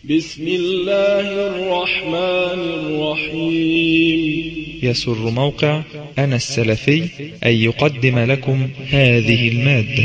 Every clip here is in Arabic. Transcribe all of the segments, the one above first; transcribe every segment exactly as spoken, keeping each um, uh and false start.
بسم الله الرحمن الرحيم. يسر موقع أنا السلفي أن يقدم لكم هذه المادة.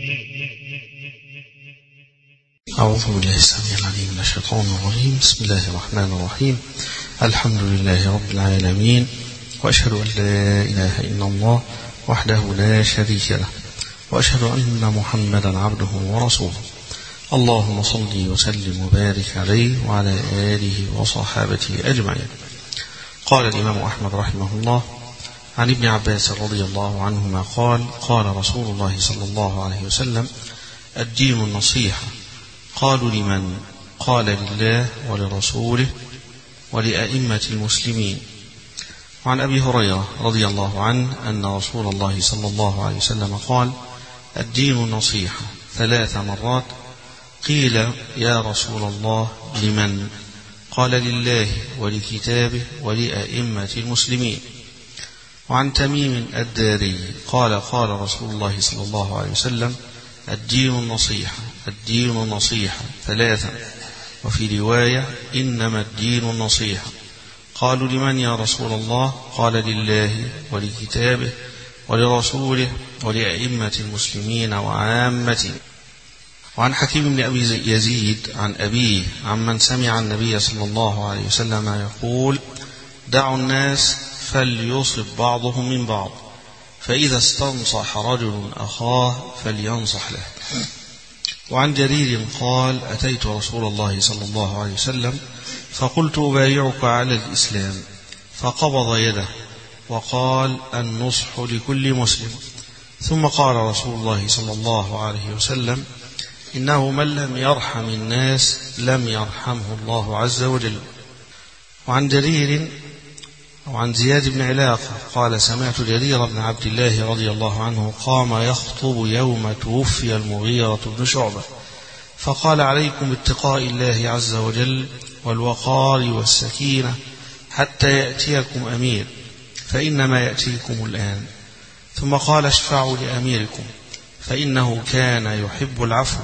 أعوذ بالله السميع العليم من الشيطان الرجيم. بسم الله الرحمن الرحيم. الحمد لله رب العالمين، وأشهد أن لا إله إلا الله وحده لا شريك له، وأشهد أن محمدا عبده ورسوله. اللهم صل وسلم وبارك عليه وعلى آله وصحابته أجمعين. قال الإمام أحمد رحمه الله عن ابن عباس رضي الله عنهما قال: قال رسول الله صلى الله عليه وسلم: الدين النصيحة. قالوا: لمن؟ قال: لله ولرسوله ولأئمة المسلمين. وعن أبي هريرة رضي الله عنه أن رسول الله صلى الله عليه وسلم قال: الدين النصيحة ثلاث مرات. قيل: يا رسول الله لمن؟ قال: لله ولكتابه ولأئمة المسلمين. وعن تميم الداري قال: قال رسول الله صلى الله عليه وسلم: الدين النصيحة الدين النصيحة ثلاثا. وفي رواية: إنما الدين النصيحة. قالوا: لمن يا رسول الله؟ قال: لله ولكتابه ولرسوله ولأئمة المسلمين وعامته. وعن حكيم بن أبي يزيد عن أبيه عمن سمع النبي صلى الله عليه وسلم يقول: دعوا الناس فليصب بعضهم من بعض، فإذا استنصح رجل أخاه فلينصح له. وعن جرير قال: أتيت رسول الله صلى الله عليه وسلم فقلت: أبايعك على الإسلام، فقبض يده وقال: النصح لكل مسلم. ثم قال رسول الله صلى الله عليه وسلم: إنه من لم يرحم الناس لم يرحمه الله عز وجل. وعن جرير وعن زياد بن علاقة قال: سمعت جرير بن عبد الله رضي الله عنه قام يخطب يوم توفي المغيرة بن شعبة، فقال: عليكم باتقاء الله عز وجل والوقار والسكينة حتى يأتيكم أمير، فإنما يأتيكم الآن. ثم قال: اشفعوا لأميركم فإنه كان يحب العفو.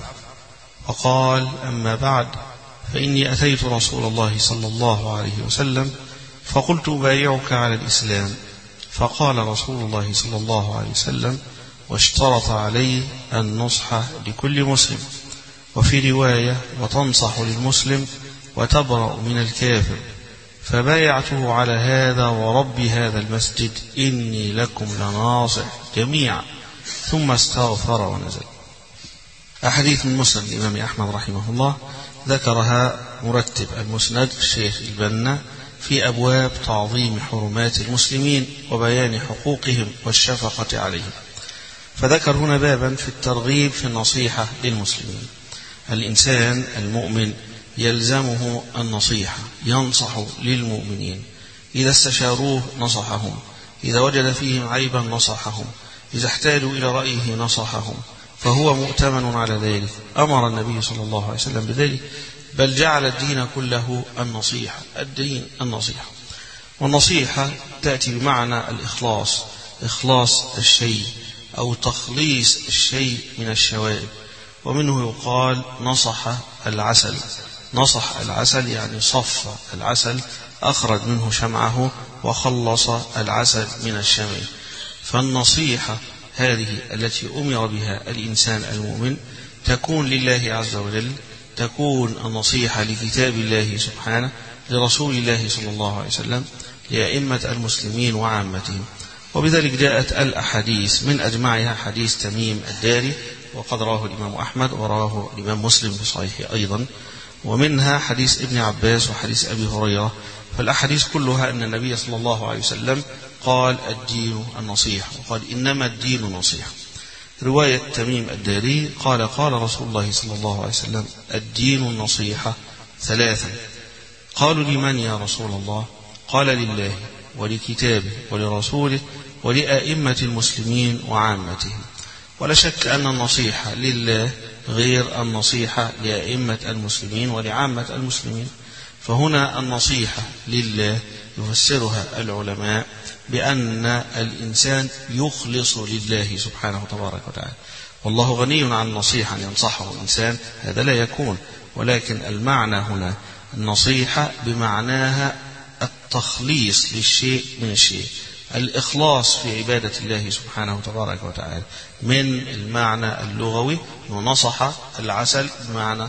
وقال: أما بعد، فإني أتيت رسول الله صلى الله عليه وسلم فقلت: أبايعك على الإسلام. فقال رسول الله صلى الله عليه وسلم: واشترط عليه النصح لكل مسلم. وفي رواية: وتنصح للمسلم وتبرأ من الكافر. فبايعته على هذا ورب هذا المسجد إني لكم لناصح جميعا. ثم استغفر ونزل. أحاديث من مسند الإمام أحمد رحمه الله ذكرها مرتب المسند الشيخ البنا في أبواب تعظيم حرمات المسلمين وبيان حقوقهم والشفقة عليهم. فذكر هنا بابا في الترغيب في النصيحة للمسلمين. الإنسان المؤمن يلزمه النصيحة، ينصح للمؤمنين، إذا استشاروه نصحهم، إذا وجد فيهم عيبا نصحهم، إذا احتاجوا إلى رأيه نصحهم، فهو مؤتمن على ذلك. أمر النبي صلى الله عليه وسلم بذلك، بل جعل الدين كله النصيحة. الدين النصيحة، والنصيحة تأتي بمعنى الإخلاص، إخلاص الشيء أو تخليص الشيء من الشوائب. ومنه يقال: نصح العسل. نصح العسل يعني صف العسل، أخرج منه شمعه وخلص العسل من الشمع. فالنصيحة هذه التي أمر بها الإنسان المؤمن تكون لله عز وجل، تكون النصيحة لكتاب الله سبحانه، لرسول الله صلى الله عليه وسلم، لأئمة المسلمين وعامتهم. وبذلك جاءت الأحاديث، من أجمعها حديث تميم الداري، وقد رواه الإمام أحمد ورواه الإمام مسلم في صحيحه أيضا. ومنها حديث ابن عباس وحديث أبي هريرة. فالأحاديث كلها أن النبي صلى الله عليه وسلم قال: الدين النصيحة، وقال: إنما الدين نصيحة. رواية تميم الداري قال: قال رسول الله صلى الله عليه وسلم: الدين النصيحة ثلاثا. قالوا: لمن يا رسول الله؟ قال: لله ولكتابه ولرسوله ولأئمة المسلمين وعامتهم. ولا شك أن النصيحة لله غير النصيحة لأئمة المسلمين ولعامة المسلمين. فهنا النصيحة لله يفسرها العلماء بأن الإنسان يخلص لله سبحانه تبارك وتعالى، والله غني عن النصيحة أن ينصحه الإنسان، هذا لا يكون. ولكن المعنى هنا النصيحة بمعناها التخليص للشيء من الشيء، الإخلاص في عبادة الله سبحانه وتبارك وتعالى. من المعنى اللغوي نصح العسل بمعنى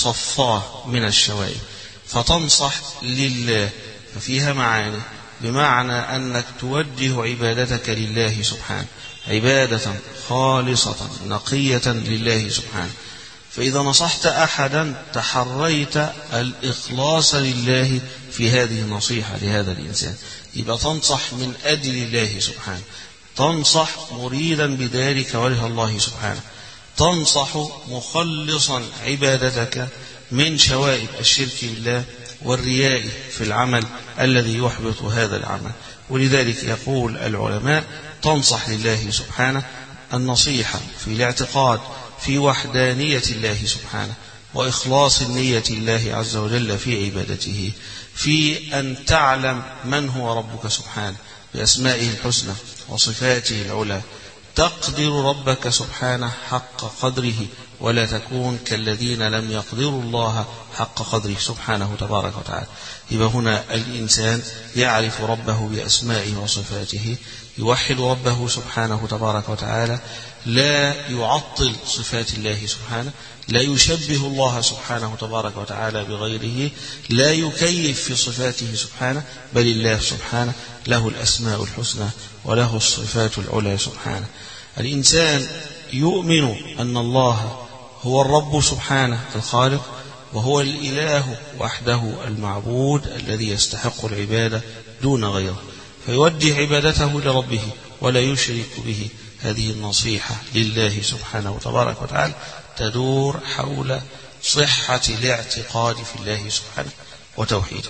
صفاه من الشوائب، فتنصح لله ففيها معاني، بمعنى أنك توجه عبادتك لله سبحانه عبادة خالصة نقية لله سبحانه. فإذا نصحت أحدا تحريت الإخلاص لله في هذه النصيحة لهذا الإنسان، يبقى تنصح من أجل الله سبحانه، تنصح مريدا بذلك وجه الله سبحانه، تنصح مخلصا عبادتك من شوائب الشرك بالله والرياء في العمل الذي يحبط هذا العمل. ولذلك يقول العلماء تنصح لله سبحانه النصيحة في الاعتقاد في وحدانية الله سبحانه وإخلاص النية الله عز وجل في عبادته، في أن تعلم من هو ربك سبحانه بأسمائه الحسنى وصفاته العلى، تقدر ربك سبحانه حق قدره ولا تكون كالذين لم يقدروا الله حق قدره سبحانه تبارك وتعالى. يبقى هنا الإنسان يعرف ربه بأسمائه وصفاته، يوحد ربه سبحانه تبارك وتعالى، لا يعطل صفات الله سبحانه، لا يشبه الله سبحانه تبارك وتعالى بغيره، لا يكيف في صفاته سبحانه، بل الله سبحانه له الأسماء الحسنى وله الصفات العلى سبحانه. الإنسان يؤمن أن الله هو الرب سبحانه الخالق، وهو الإله وحده المعبود الذي يستحق العبادة دون غيره، فيوجه عبادته لربه ولا يشرك به. هذه النصيحة لله سبحانه تبارك وتعالى تدور حول صحة الاعتقاد في الله سبحانه وتوحيده.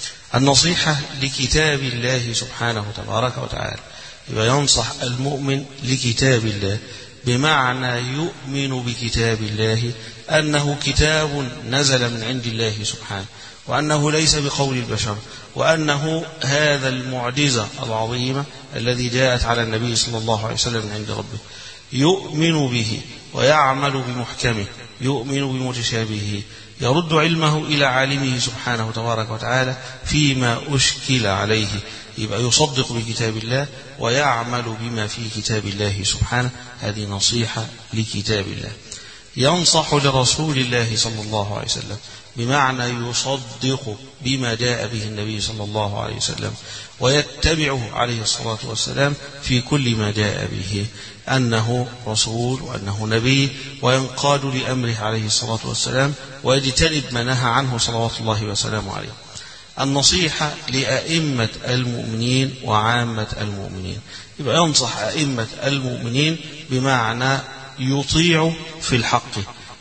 النصيحة لكتاب الله سبحانه تبارك وتعالى، يبقى ينصح المؤمن لكتاب الله بمعنى يؤمن بكتاب الله أنه كتاب نزل من عند الله سبحانه، وأنه ليس بقول البشر، وأنه هذا المعجزة العظيمة الذي جاءت على النبي صلى الله عليه وسلم من عند ربه، يؤمن به ويعمل بمحكمه، يؤمن بمتشابهه، يرد علمه إلى عالمه سبحانه تبارك وتعالى فيما أشكل عليه، يبقى يصدق بكتاب الله ويعمل بما في كتاب الله سبحانه. هذه نصيحة لكتاب الله. ينصح لرسول الله صلى الله عليه وسلم بمعنى يصدق بما جاء به النبي صلى الله عليه وسلم ويتبعه عليه الصلاة والسلام في كل ما جاء به، أنه رسول وأنه نبي، وينقاد لأمره عليه الصلاة والسلام ويجتنب ما نهى عنه صلوات الله وسلامه عليه. النصيحة لأئمة المؤمنين وعامة المؤمنين، يبقى ينصح أئمة المؤمنين بمعنى يطيع في الحق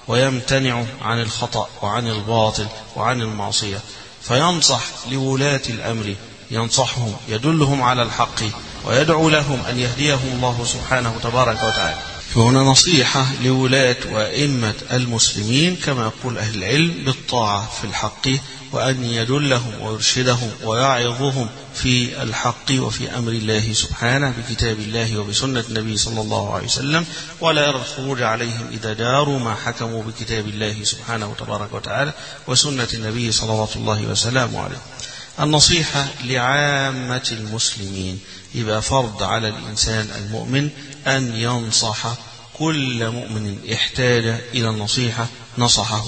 ويمتنع عن الخطأ وعن الباطل وعن المعصية، فينصح لولاة الأمر، ينصحهم يدلهم على الحق ويدعو لهم أن يهديهم الله سبحانه تبارك وتعالى. فهنا نصيحة لولاة وأئمة المسلمين كما يقول أهل العلم بالطاعة في الحق، وأن يدلهم ويرشدهم ويعظهم في الحق وفي أمر الله سبحانه بكتاب الله وبسنة النبي صلى الله عليه وسلم، ولا يرى الخروج عليهم إذا داروا ما حكموا بكتاب الله سبحانه تبارك وتعالى وسنة النبي صلوات الله وسلامه عليه. النصيحة لعامة المسلمين، يبقى فرض على الإنسان المؤمن أن ينصح كل مؤمن احتاج إلى النصيحة نصحه،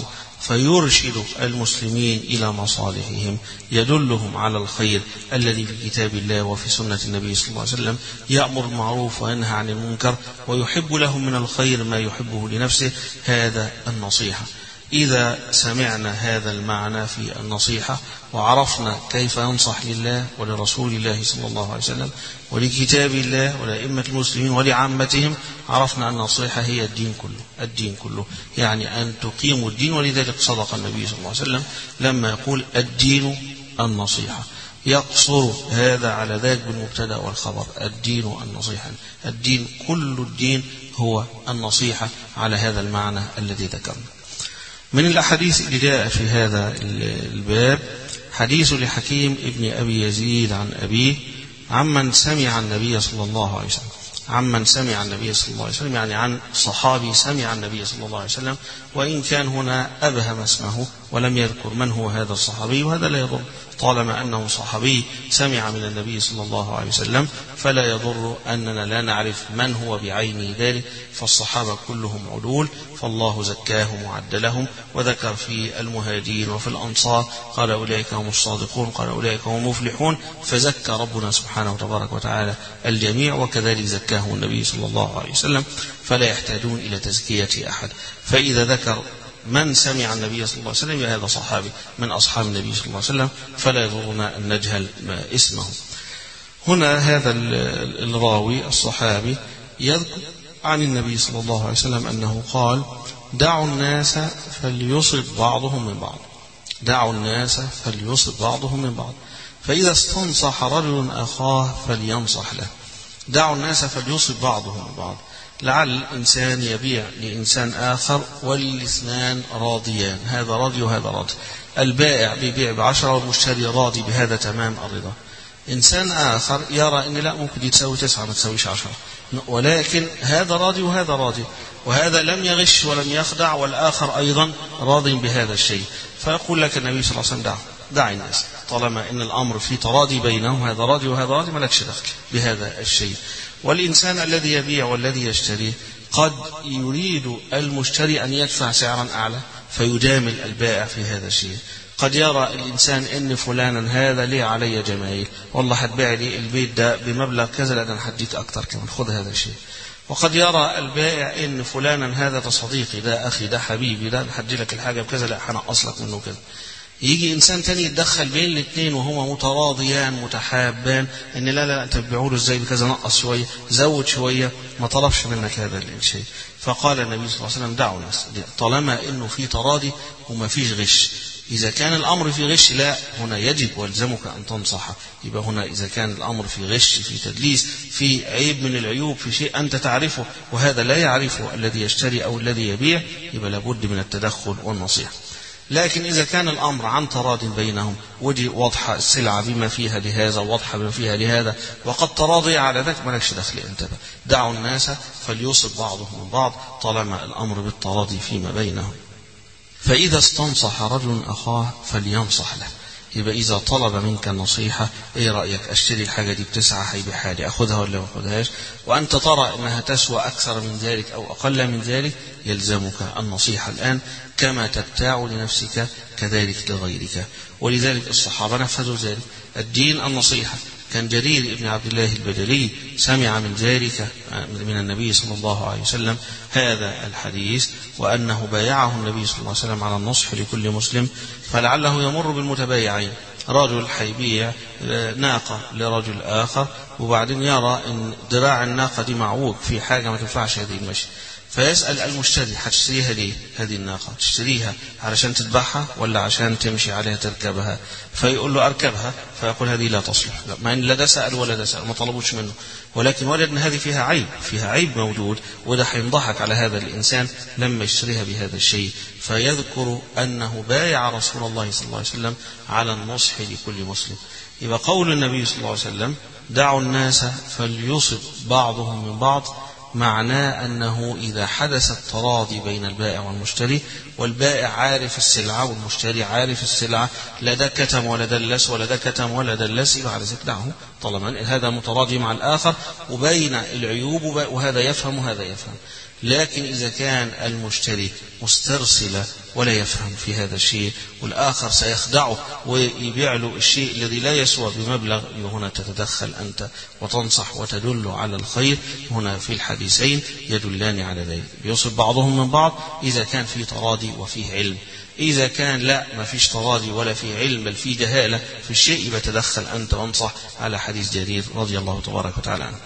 فيرشد المسلمين إلى مصالحهم، يدلهم على الخير الذي في كتاب الله وفي سنة النبي صلى الله عليه وسلم، يأمر بالمعروف وينهى عن المنكر ويحب لهم من الخير ما يحبه لنفسه. هذا النصيحة. إذا سمعنا هذا المعنى في النصيحة وعرفنا كيف ينصح لله ولرسول الله صلى الله عليه وسلم ولكتاب الله ولأئمة المسلمين ولعامتهم، عرفنا أن النصيحة هي الدين كله. الدين كله يعني أن تقيموا الدين، ولذلك صدق النبي صلى الله عليه وسلم لما يقول الدين النصيحة، يقصر هذا على ذاك بالمبتدأ والخبر، الدين النصيحة، الدين كل الدين هو النصيحة على هذا المعنى الذي ذكرنا. من الأحاديث اللي جاء في هذا الباب حديث لحكيم ابن أبي يزيد عن أبيه عمن سمع النبي صلى الله عليه وسلم، عمن سمع النبي صلى الله عليه وسلم يعني عن صحابي سمع النبي صلى الله عليه وسلم، وإن كان هنا أبهم اسمه ولم يذكر من هو هذا الصحابي، وهذا لا يضر طالما أنه صحابي سمع من النبي صلى الله عليه وسلم، فلا يضر أننا لا نعرف من هو بعينه ذلك، فالصحابة كلهم عدول، فالله زكاهم وعدلهم، وذكر في المهاجرين وفي الأنصار قال أولئك هم الصادقون، قال أولئك هم المفلحون، فزكى ربنا سبحانه وتبارك وتعالى الجميع، وكذلك زكاهم النبي صلى الله عليه وسلم، فلا يحتاجون إلى تزكية أحد. فإذا ذكر من سمع النبي صلى الله عليه وسلم هذا صحابي من أصحاب النبي صلى الله عليه وسلم، فلا يضرنا أن نجهل اسمه. هنا هذا الراوي الصحابي يذكر عن النبي صلى الله عليه وسلم أنه قال: دعوا الناس فليصب بعضهم من بعض، دعوا الناس فليصب بعضهم من بعض، فإذا استنصح رجل أخاه فلينصح له. دعوا الناس فليصب بعضهم من بعض، لعل إنسان يبيع لإنسان آخر والاثنان راضيان، هذا راضي وهذا راضي، البائع بيبيع بعشرة والمشتري راضي بهذا تمام الرضا. إنسان آخر يرى أن لا، ممكن يتساوي تسعة ما تساويش عشرة، ولكن هذا راضي وهذا راضي، وهذا لم يغش ولم يخدع، والآخر أيضا راض بهذا الشيء، فيقول لك النبي صلى الله عليه وسلم: دع دع الناس، طالما إن الأمر في تراضي بينهم، هذا راضي وهذا راضي، مالكش دخل بهذا الشيء. والإنسان الذي يبيع والذي يشتري قد يريد المشتري أن يدفع سعرا أعلى فيجامل البائع في هذا الشيء. قد يرى الإنسان إن فلانا هذا ليه علي جمايل، والله هتبيع لي البيت ده بمبلغ كذا، لأن هديك أكتر كمان، خذ هذا الشيء. وقد يرى البائع إن فلانا هذا صديقي، ده أخي، ده حبيبي، ده هدي لك الحاجة بكذا، لا هنقص لك منه كذا. يجي إنسان تاني يتدخل بين الاثنين وهما متراضيان متحابان، إن لا لا أنت بتبيعوا له إزاي بكذا، نقص شوية، زود شوية، ما طلبش منك هذا الشيء. فقال النبي صلى الله عليه وسلم: دعوا الناس، طالما إنه في تراضي وما فيش غش. إذا كان الأمر في غش، لا، هنا يجب والزمك أن تنصح. يبقى هنا إذا كان الأمر في غش، في تدليس، في عيب من العيوب، في شيء أنت تعرفه وهذا لا يعرفه الذي يشتري أو الذي يبيع، يبقى لابد من التدخل والنصيحة. لكن إذا كان الأمر عن تراض بينهم، ودي واضحة السلعة بما فيها لهذا، واضحة بما فيها لهذا، وقد تراضي على ذلك، مالكش دخل أنت. دعوا الناس فليصب بعضهم من بعض، طالما الأمر بالتراضي فيما بينهم. فإذا استنصح رجل أخاه فلينصح له. يبقى إذا طلب منك النصيحة: إيه رأيك أشتري الحاجة دي بتسعة، هيبيعها لي، أخذها ولا ما أخذهاش، وأنت ترى أنها تسوى أكثر من ذلك أو أقل من ذلك، يلزمك النصيحة الآن، كما تبتاع لنفسك كذلك لغيرك. ولذلك الصحابة نفذوا ذلك، الدين النصيحة. كان جرير بن عبد الله البجلي سمع من ذلك من النبي صلى الله عليه وسلم هذا الحديث، وأنه بايعه النبي صلى الله عليه وسلم على النصح لكل مسلم. فلعله يمر بالمتبايعين، رجل حيبيع ناقة لرجل آخر، وبعدين يرى أن ذراع الناقة دي معوج في حاجة ما تنفعش هذه المشي، فيسأل المشتري: هتشتريها ليه هذه الناقة؟ تشتريها علشان تذبحها ولا عشان تمشي عليها تركبها؟ فيقول له: أركبها. فيقول: هذه لا تصلح، ما إن لا ده سأل ولا ده سأل، ما طلبوش منه، ولكن وجد أن هذه فيها عيب، فيها عيب موجود، وده هينضحك على هذا الإنسان لما يشتريها بهذا الشيء. فيذكر أنه بايع رسول الله صلى الله عليه وسلم على النصح لكل مسلم. يبقى قول النبي صلى الله عليه وسلم: دعوا الناس فليصب بعضهم من بعض، معناه أنه إذا حدث التراضي بين البائع والمشتري، والبائع عارف السلعة والمشتري عارف السلعة، لا ده كتم ولا دلس ولا ده كتم ولا دلس، يبقى على ذلك دعه، طالما هذا متراضي مع الآخر وبين العيوب، وهذا يفهم وهذا يفهم. لكن إذا كان المشتري مسترسل ولا يفهم في هذا الشيء، والآخر سيخدعه ويبيع له الشيء الذي لا يسوى بمبلغ، هنا تتدخل أنت وتنصح وتدل على الخير. هنا في الحديثين يدلان على ذلك، يصب بعضهم من بعض إذا كان في تراضي وفيه علم. إذا كان لا، ما فيش تراضي ولا في علم، بل في جهالة في الشيء، يبقى تدخل أنت وانصح، على حديث جرير رضي الله تبارك وتعالى عنه.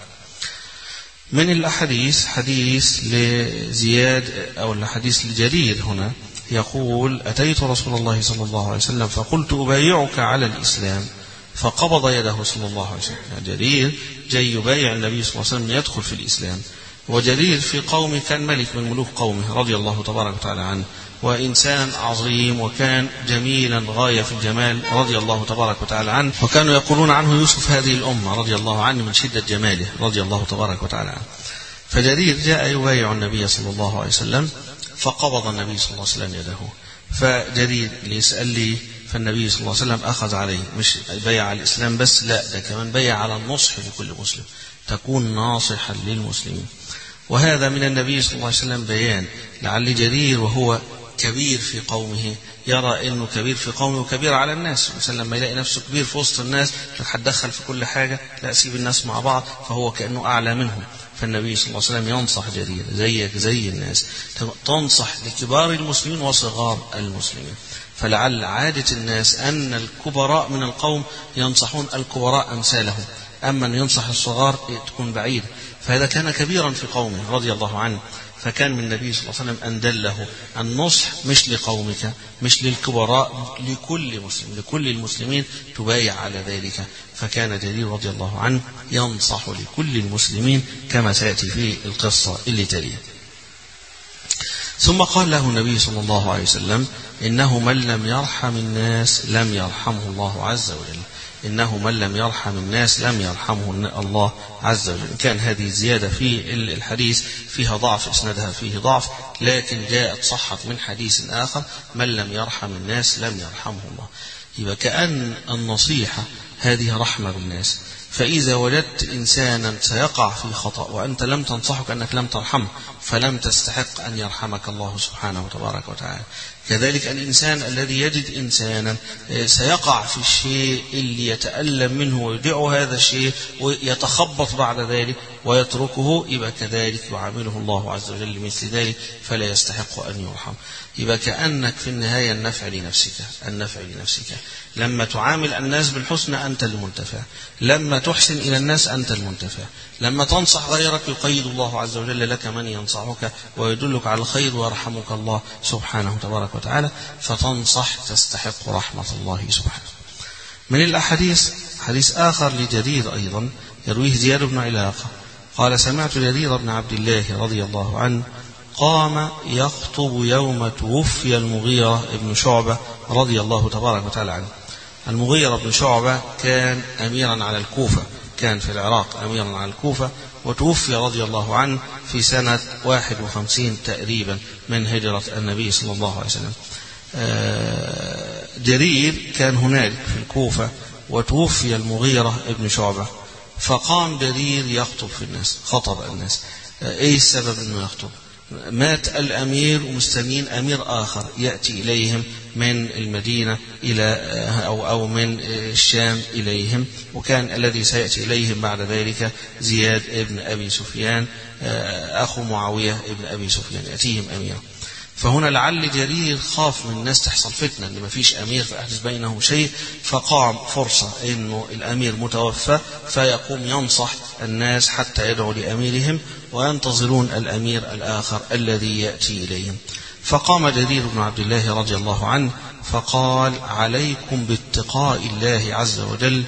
من الأحاديث حديث لزياد أو الحديث لجرير، هنا يقول: أتيت رسول الله صلى الله عليه وسلم فقلت: أبايعك على الإسلام، فقبض يده صلى الله عليه وسلم. جرير جاي يبايع النبي صلى الله عليه وسلم يدخل في الإسلام، وجرير في قومه كان ملك من ملوك قومه رضي الله تبارك وتعالى عنه، وإنسان عظيم، وكان جميلا غاية في الجمال رضي الله تبارك وتعالى عنه، وكانوا يقولون عنه يوسف هذه الأمة رضي الله عنه من شدة جماله رضي الله تبارك وتعالى عنه. فجرير جاء يبايع النبي صلى الله عليه وسلم، فقبض النبي صلى الله عليه وسلم يده، فجرير اللي يسأل لي، فالنبي صلى الله عليه وسلم أخذ عليه مش بيع على الإسلام بس، لا ده كمان بيع على النصح لكل مسلم، تكون ناصحا للمسلمين. وهذا من النبي صلى الله عليه وسلم بيان. لعل جرير وهو كبير في قومه يرى انه كبير في قومه وكبير على الناس، مثلا لما يلاقي نفسه كبير في وسط الناس هتدخل في كل حاجه، لا سيب الناس مع بعض، فهو كانه اعلى منهم. فالنبي صلى الله عليه وسلم ينصح جرير زيك زي الناس، تنصح لكبار المسلمين وصغار المسلمين. فلعل عادة الناس أن الكبراء من القوم ينصحون الكبراء أمثالهم، أما أن ينصح الصغار تكون بعيد. فهذا كان كبيرا في قومه رضي الله عنه، فكان من النبي صلى الله عليه وسلم أن دله النصح مش لقومك مش للكبراء، لكل مسلم لكل المسلمين تبايع على ذلك. فكان جرير رضي الله عنه ينصح لكل المسلمين كما سيأتي في القصة اللي تليها. ثم قال له النبي صلى الله عليه وسلم: إنه من لم يرحم الناس لم يرحمه الله عز وجل. إنه من لم يرحم الناس لم يرحمه الله عز وجل. كان هذه الزيادة في الحديث فيها ضعف، إسنادها فيه ضعف، لكن جاءت صحت من حديث آخر: من لم يرحم الناس لم يرحمه الله. يبقى كأن النصيحة هذه رحمة بالناس، فإذا وجدت إنسانا سيقع في خطأ وأنت لم تنصحه كأنك لم ترحمه، فلم تستحق أن يرحمك الله سبحانه وتبارك وتعالى. كذلك الإنسان الذي يجد إنسانا سيقع في الشيء اللي يتألم منه ويدعو هذا الشيء ويتخبط بعد ذلك ويتركه، يبقى كذلك يعامله الله عز وجل مثل ذلك، فلا يستحق أن يرحم. يبقى كأنك في النهاية النفع لنفسك النفع لنفسك لما تعامل الناس بالحسنى أنت المنتفع، لما تحسن إلى الناس أنت المنتفع، لما تنصح غيرك يقيد الله عز وجل لك من ينصحك ويدلك على الخير ويرحمك الله سبحانه وتبارك وتعالى، فتنصح تستحق رحمة الله سبحانه. من الأحاديث حديث آخر لجرير أيضا يرويه زياد بن علاقة قال: سمعت جرير بن عبد الله رضي الله عنه قام يخطب يوم توفي المغيرة بن شعبة رضي الله تبارك وتعالى عنه. المغيرة بن شعبة كان أميرا على الكوفة، كان في العراق أميرا على الكوفة، وتوفي رضي الله عنه في سنة واحد وخمسين تقريبا من هجرة النبي صلى الله عليه وسلم. جرير كان هنالك في الكوفة وتوفي المغيرة بن شعبة، فقام جرير يخطب في الناس، خطب الناس. ايه السبب انه يخطب؟ مات الأمير ومستنين أمير آخر يأتي إليهم من المدينة إلى أو أو من الشام إليهم، وكان الذي سيأتي إليهم بعد ذلك زياد ابن أبي سفيان أخو معاوية ابن أبي سفيان يأتيهم أمير. فهنا لعل جرير خاف من الناس تحصل فتنة، إن ما فيش أمير فأحدث بينهم شيء، فقام فرصة إنه الأمير متوفى فيقوم ينصح الناس حتى يدعو لأميرهم وينتظرون الأمير الآخر الذي يأتي إليهم. فقام جرير بن عبد الله رضي الله عنه فقال: عليكم باتقاء الله عز وجل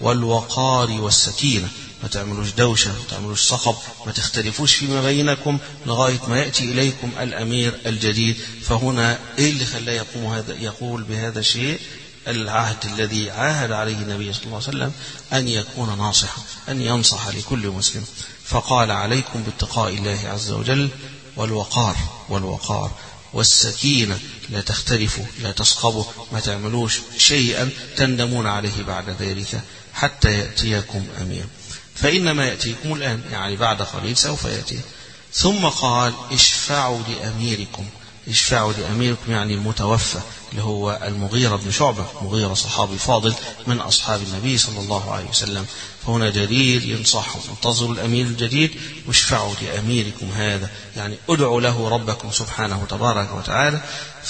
والوقار والسكينة، ما تعملوش دوشة، ما تعملوش صخب، ما تختلفوش فيما بينكم لغاية ما يأتي إليكم الأمير الجديد. فهنا إيه اللي خلاه يقوم هذا يقول بهذا الشيء؟ العهد الذي عاهد عليه النبي صلى الله عليه وسلم أن يكون ناصحا، أن ينصح لكل مسلم. فقال: عليكم باتقاء الله عز وجل والوقار والوقار والسكينة، لا تختلفوا لا تصخبوا، ما تعملوش شيئا تندمون عليه بعد ذلك حتى يأتيكم أمير، فإنما يأتيكم الآن، يعني بعد قليل سوف يأتي. ثم قال: اشفعوا لأميركم، اشفعوا لأميركم يعني المتوفى اللي هو المغيرة بن شعبة، مغيرة صحابي فاضل من أصحاب النبي صلى الله عليه وسلم. فهنا جرير ينصحهم: انتظروا الأمير الجديد واشفعوا لأميركم هذا، يعني ادعوا له ربكم سبحانه وتبارك وتعالى،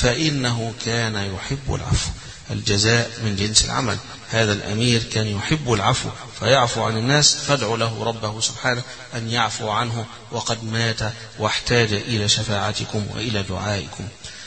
فإنه كان يحب العفو، الجزاء من جنس العمل. هذا الأمير كان يحب العفو فيعفو عن الناس، فادعوا له ربه سبحانه أن يعفو عنه وقد مات واحتاج إلى شفاعتكم وإلى دعائكم.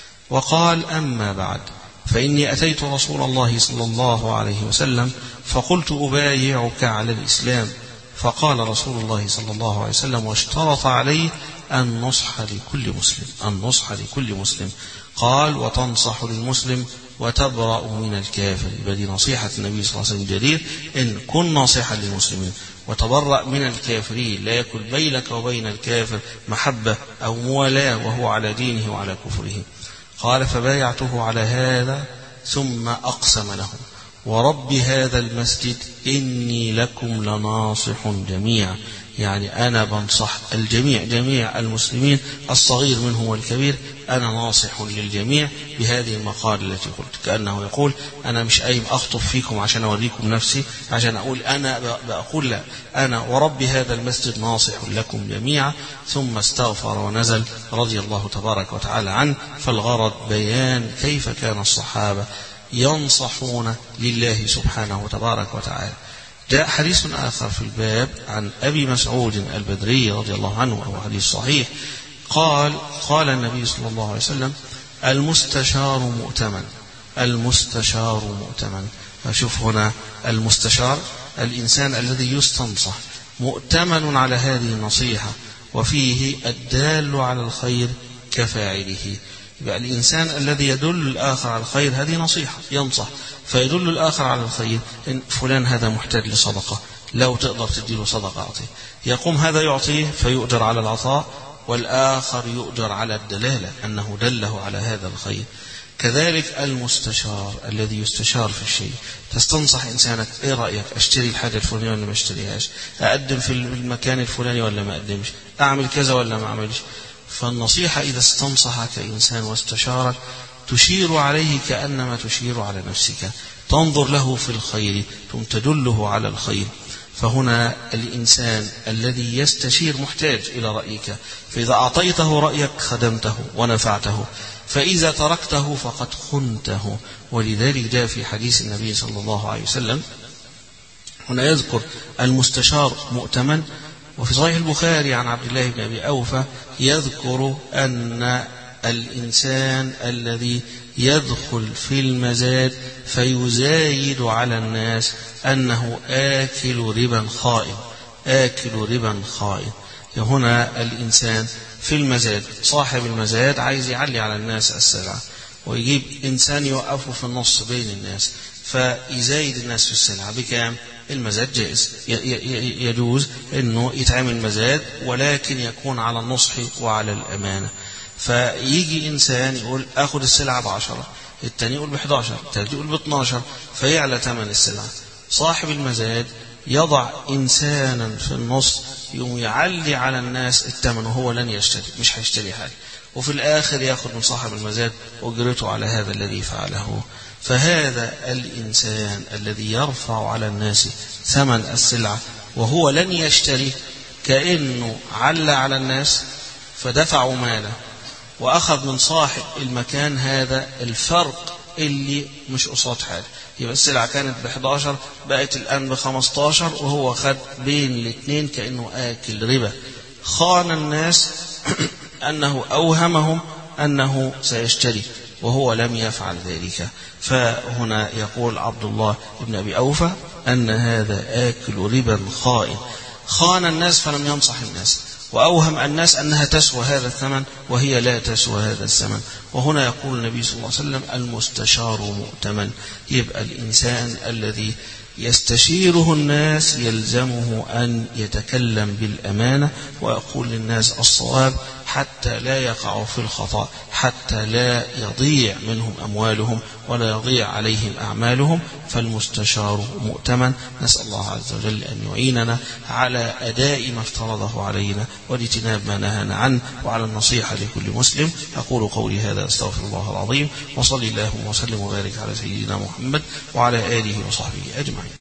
وقال: أما بعد، فإني أتيت رسول الله صلى الله عليه وسلم فقلت: أبايعك على الإسلام. فقال رسول الله صلى الله عليه وسلم واشترط عليه النصح لكل مسلم، النصح لكل مسلم. قال: وتنصح للمسلم وتبرأ من الكافر. بدي نصيحة النبي صلى الله عليه وسلم جرير: إن كن ناصحا للمسلمين وتبرأ من الكافرين، لا يكن بينك وبين الكافر محبة أو موالاة وهو على دينه وعلى كفره. قال فبايعته على هذا ثم أقسم له ورب هذا المسجد إني لكم لناصح جميعا، يعني أنا بنصح الجميع جميع المسلمين الصغير منهم والكبير، أنا ناصح للجميع بهذه المقال التي قلت. كأنه يقول أنا مش قايم أخطب فيكم عشان أوريكم نفسي عشان أقول أنا بقول لا، أنا ورب هذا المسجد ناصح لكم جميعا. ثم استغفر ونزل رضي الله تبارك وتعالى عنه. فالغرض بيان كيف كان الصحابة ينصحون لله سبحانه وتبارك وتعالى. جاء حديث آخر في الباب عن أبي مسعود البدري رضي الله عنه وهو حديث صحيح، قال قال النبي صلى الله عليه وسلم المستشار مؤتمن، المستشار مؤتمن. فشوف هنا المستشار الإنسان الذي يستنصح مؤتمن على هذه النصيحة، وفيه الدال على الخير كفاعله. يبقى الإنسان الذي يدل الآخر على الخير هذه نصيحة، ينصح فيدل الآخر على الخير. إن فلان هذا محتاج لصدقة، لو تقدر تديله صدقة أعطيه، يقوم هذا يعطيه فيؤجر على العطاء، والآخر يؤجر على الدلالة أنه دله على هذا الخير. كذلك المستشار الذي يستشار في الشيء، تستنصح إنسانك إيه رأيك، أشتري الحاجة الفلانية ولا ما أشتريهاش، أقدم في المكان الفلاني ولا ما أقدمش، أعمل كذا ولا ما أعملش. فالنصيحة إذا استنصحك إنسان واستشارك تشير عليه كأنما تشير على نفسك، تنظر له في الخير ثم تدله على الخير. فهنا الإنسان الذي يستشير محتاج إلى رأيك، فإذا أعطيته رأيك خدمته ونفعته، فإذا تركته فقد خنته. ولذلك جاء في حديث النبي صلى الله عليه وسلم هنا يذكر المستشار مؤتمن. وفي صحيح البخاري عن عبد الله بن أبي أوفى يذكر أن الإنسان الذي يدخل في المزاد فيزايد على الناس أنه آكل ربا خائن، آكل ربا خائن. هنا الإنسان في المزاد، صاحب المزاد عايز يعلي على الناس السلعة، ويجيب إنسان يوقفه في النص بين الناس فيزايد الناس في السلعة بكام؟ المزاد جائز، يجوز أنه يتعمل مزاد، ولكن يكون على النصح وعلى الأمانة. فيجي إنسان يقول أخذ السلعة بعشرة، التاني يقول بحداشر، التالت يقول باثناشر، فيعلى ثمن السلعة. صاحب المزاد يضع إنسانا في النص يوم يعلي على الناس الثمن، وهو لن يشتري، مش هيشتري حاجة، وفي الآخر يأخذ من صاحب المزاد أجرته على هذا الذي فعله. فهذا الإنسان الذي يرفع على الناس ثمن السلعة وهو لن يشتري، كأنه على على الناس فدفعوا ماله وأخذ من صاحب المكان هذا الفرق اللي مش قصاد حاجة. يبقى السلعة كانت بحداشر بقت الآن بخمستاشر، وهو خد بين الاثنين كأنه آكل ربا. خان الناس أنه أوهمهم أنه سيشتري وهو لم يفعل ذلك. فهنا يقول عبد الله بن أبي أوفى أن هذا آكل ربا خائن، خان الناس فلم ينصح الناس، وأوهم الناس أنها تسوى هذا الثمن وهي لا تسوى هذا الثمن. وهنا يقول النبي صلى الله عليه وسلم المستشار مؤتمن. يبقى الإنسان الذي يستشيره الناس يلزمه أن يتكلم بالأمانة ويقول للناس الصواب حتى لا يقعوا في الخطأ، حتى لا يضيع منهم أموالهم ولا يضيع عليهم أعمالهم. فالمستشار مؤتمن. نسأل الله عز وجل أن يعيننا على أداء ما افترضه علينا واجتناب ما نهانا عنه، وعلى النصيحة لكل مسلم. أقول قولي هذا أستغفر الله العظيم، وصلي اللهم وسلم وبارك على سيدنا محمد وعلى آله وصحبه أجمعين.